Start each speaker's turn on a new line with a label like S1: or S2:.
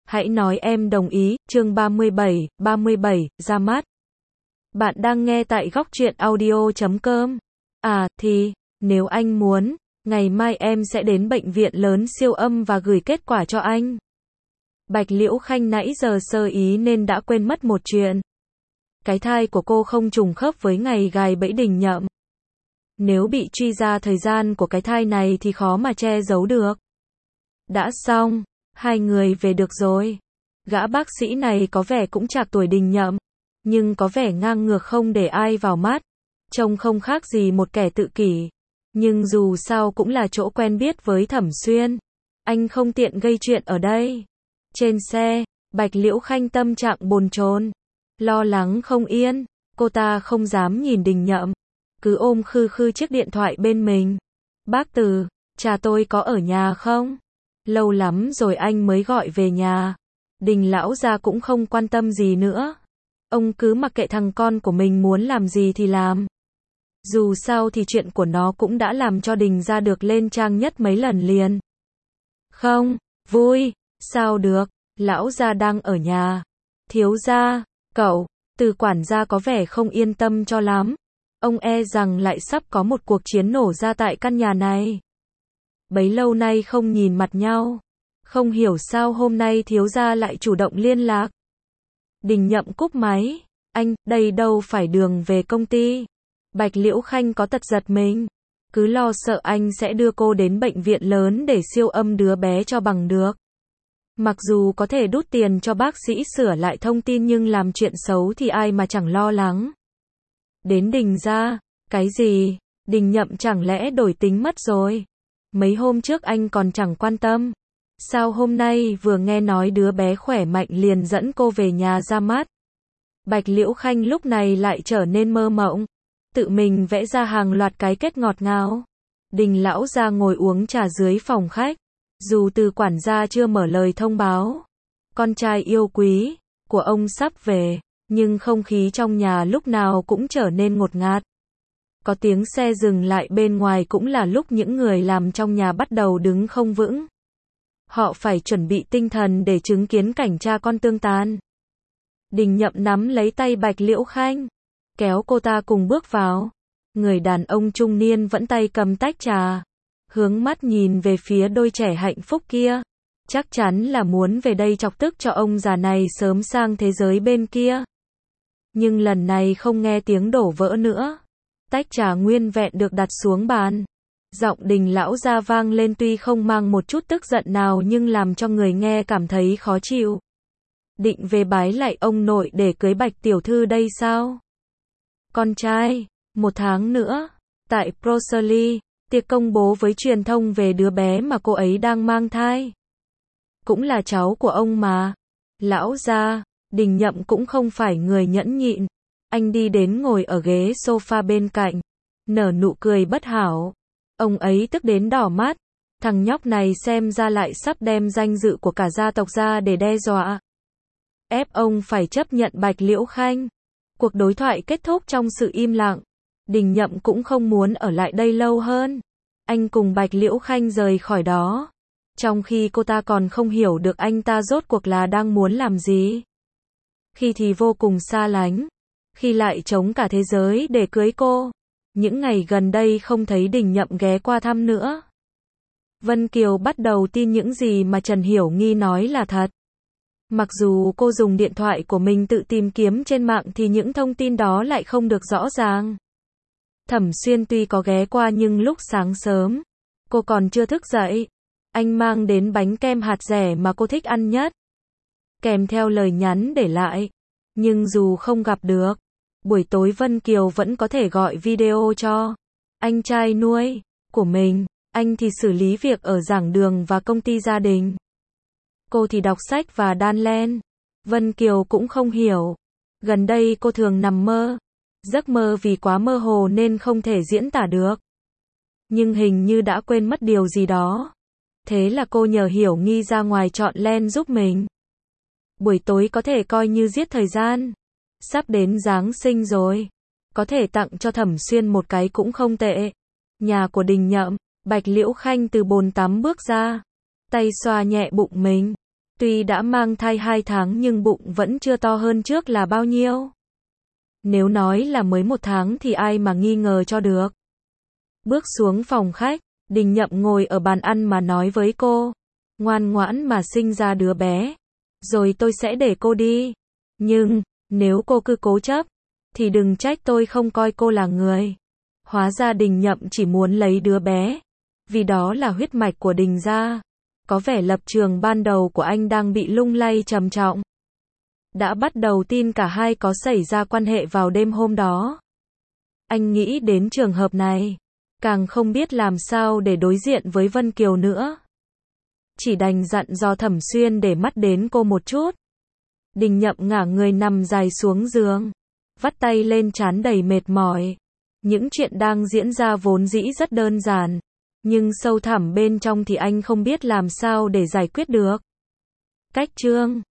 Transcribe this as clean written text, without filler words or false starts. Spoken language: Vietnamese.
S1: Hãy nói em đồng ý, chương 37, ra mắt. Bạn đang nghe tại góc truyện audio.com. À, thì, nếu anh muốn, ngày mai em sẽ đến bệnh viện lớn siêu âm và gửi kết quả cho anh. Bạch Liễu Khanh nãy giờ sơ ý nên đã quên mất một chuyện. Cái thai của cô không trùng khớp với ngày gài bẫy Đình Nhậm. Nếu bị truy ra thời gian của cái thai này thì khó mà che giấu được. Đã xong, hai người về được rồi. Gã bác sĩ này có vẻ cũng trạc tuổi Đình Nhậm, nhưng có vẻ ngang ngược không để ai vào mắt. Trông không khác gì một kẻ tự kỷ. Nhưng dù sao cũng là chỗ quen biết với Thẩm Xuyên. Anh không tiện gây chuyện ở đây. Trên xe, Bạch Liễu Khanh tâm trạng bồn chồn, lo lắng không yên. Cô ta không dám nhìn Đình Nhậm, cứ ôm khư khư chiếc điện thoại bên mình. Bác Từ, cha tôi có ở nhà không? Lâu lắm rồi anh mới gọi về nhà. Đình lão gia cũng không quan tâm gì nữa. Ông cứ mặc kệ thằng con của mình muốn làm gì thì làm. Dù sao thì chuyện của nó cũng đã làm cho Đình gia được lên trang nhất mấy lần liền. Không, vui, sao được, lão gia đang ở nhà. Thiếu gia, cậu, Từ quản gia có vẻ không yên tâm cho lắm. Ông e rằng lại sắp có một cuộc chiến nổ ra tại căn nhà này. Bấy lâu nay không nhìn mặt nhau. Không hiểu sao hôm nay thiếu gia lại chủ động liên lạc. Đình Nhậm cúp máy. Anh, đây đâu phải đường về công ty. Bạch Liễu Khanh có tật giật mình. Cứ lo sợ anh sẽ đưa cô đến bệnh viện lớn để siêu âm đứa bé cho bằng được. Mặc dù có thể đút tiền cho bác sĩ sửa lại thông tin nhưng làm chuyện xấu thì ai mà chẳng lo lắng. Đến Đình gia, cái gì? Đình Nhậm chẳng lẽ đổi tính mất rồi? Mấy hôm trước anh còn chẳng quan tâm. Sao hôm nay vừa nghe nói đứa bé khỏe mạnh liền dẫn cô về nhà ra mắt? Bạch Liễu Khanh lúc này lại trở nên mơ mộng. Tự mình vẽ ra hàng loạt cái kết ngọt ngào. Đình lão gia ngồi uống trà dưới phòng khách. Dù Từ quản gia chưa mở lời thông báo con trai yêu quý của ông sắp về, nhưng không khí trong nhà lúc nào cũng trở nên ngột ngạt. Có tiếng xe dừng lại bên ngoài cũng là lúc những người làm trong nhà bắt đầu đứng không vững. Họ phải chuẩn bị tinh thần để chứng kiến cảnh cha con tương tàn. Đình Nhậm nắm lấy tay Bạch Liễu Khanh, kéo cô ta cùng bước vào. Người đàn ông trung niên vẫn tay cầm tách trà, hướng mắt nhìn về phía đôi trẻ hạnh phúc kia. Chắc chắn là muốn về đây chọc tức cho ông già này sớm sang thế giới bên kia. Nhưng lần này không nghe tiếng đổ vỡ nữa. Tách trà nguyên vẹn được đặt xuống bàn. Giọng Đình lão gia vang lên tuy không mang một chút tức giận nào nhưng làm cho người nghe cảm thấy khó chịu. Định về bái lại ông nội để cưới Bạch tiểu thư đây sao? Con trai, 1 tháng nữa, tại Proserly, tiệc công bố với truyền thông về đứa bé mà cô ấy đang mang thai. Cũng là cháu của ông mà. Lão gia, Đình Nhậm cũng không phải người nhẫn nhịn. Anh đi đến ngồi ở ghế sofa bên cạnh, nở nụ cười bất hảo. Ông ấy tức đến đỏ mắt. Thằng nhóc này xem ra lại sắp đem danh dự của cả gia tộc ra để đe dọa. Ép ông phải chấp nhận Bạch Liễu Khanh. Cuộc đối thoại kết thúc trong sự im lặng. Đình Nhậm cũng không muốn ở lại đây lâu hơn. Anh cùng Bạch Liễu Khanh rời khỏi đó. Trong khi cô ta còn không hiểu được anh ta rốt cuộc là đang muốn làm gì. Khi thì vô cùng xa lánh. Khi lại chống cả thế giới để cưới cô. Những ngày gần đây không thấy Đình Nhậm ghé qua thăm nữa. Vân Kiều bắt đầu tin những gì mà Trần Hiểu Nghi nói là thật. Mặc dù cô dùng điện thoại của mình tự tìm kiếm trên mạng thì những thông tin đó lại không được rõ ràng. Thẩm Xuyên tuy có ghé qua nhưng lúc sáng sớm, cô còn chưa thức dậy. Anh mang đến bánh kem hạt dẻ mà cô thích ăn nhất, kèm theo lời nhắn để lại. Nhưng dù không gặp được, buổi tối Vân Kiều vẫn có thể gọi video cho anh trai nuôi của mình. Anh thì xử lý việc ở giảng đường và công ty gia đình. Cô thì đọc sách và đan len. Vân Kiều cũng không hiểu. Gần đây cô thường nằm mơ. Giấc mơ vì quá mơ hồ nên không thể diễn tả được. Nhưng hình như đã quên mất điều gì đó. Thế là cô nhờ Hiểu Nghi ra ngoài chọn len giúp mình. Buổi tối có thể coi như giết thời gian. Sắp đến Giáng sinh rồi. Có thể tặng cho Thẩm Xuyên một cái cũng không tệ. Nhà của Đình Nhậm, Bạch Liễu Khanh từ bồn tắm bước ra. Tay xoa nhẹ bụng mình. Tuy đã mang thai 2 tháng nhưng bụng vẫn chưa to hơn trước là bao nhiêu. Nếu nói là mới 1 tháng thì ai mà nghi ngờ cho được. Bước xuống phòng khách, Đình Nhậm ngồi ở bàn ăn mà nói với cô. Ngoan ngoãn mà sinh ra đứa bé. Rồi tôi sẽ để cô đi. Nhưng, nếu cô cứ cố chấp, thì đừng trách tôi không coi cô là người. Hóa ra Đình Nhậm chỉ muốn lấy đứa bé. Vì đó là huyết mạch của Đình gia. Có vẻ lập trường ban đầu của anh đang bị lung lay trầm trọng. Đã bắt đầu tin cả hai có xảy ra quan hệ vào đêm hôm đó. Anh nghĩ đến trường hợp này. Càng không biết làm sao để đối diện với Vân Kiều nữa. Chỉ đành dặn dò Thẩm Xuyên để mắt đến cô một chút. Đình Nhậm ngả người nằm dài xuống giường. Vắt tay lên trán đầy mệt mỏi. Những chuyện đang diễn ra vốn dĩ rất đơn giản. Nhưng sâu thẳm bên trong thì anh không biết làm sao để giải quyết được. Cách chương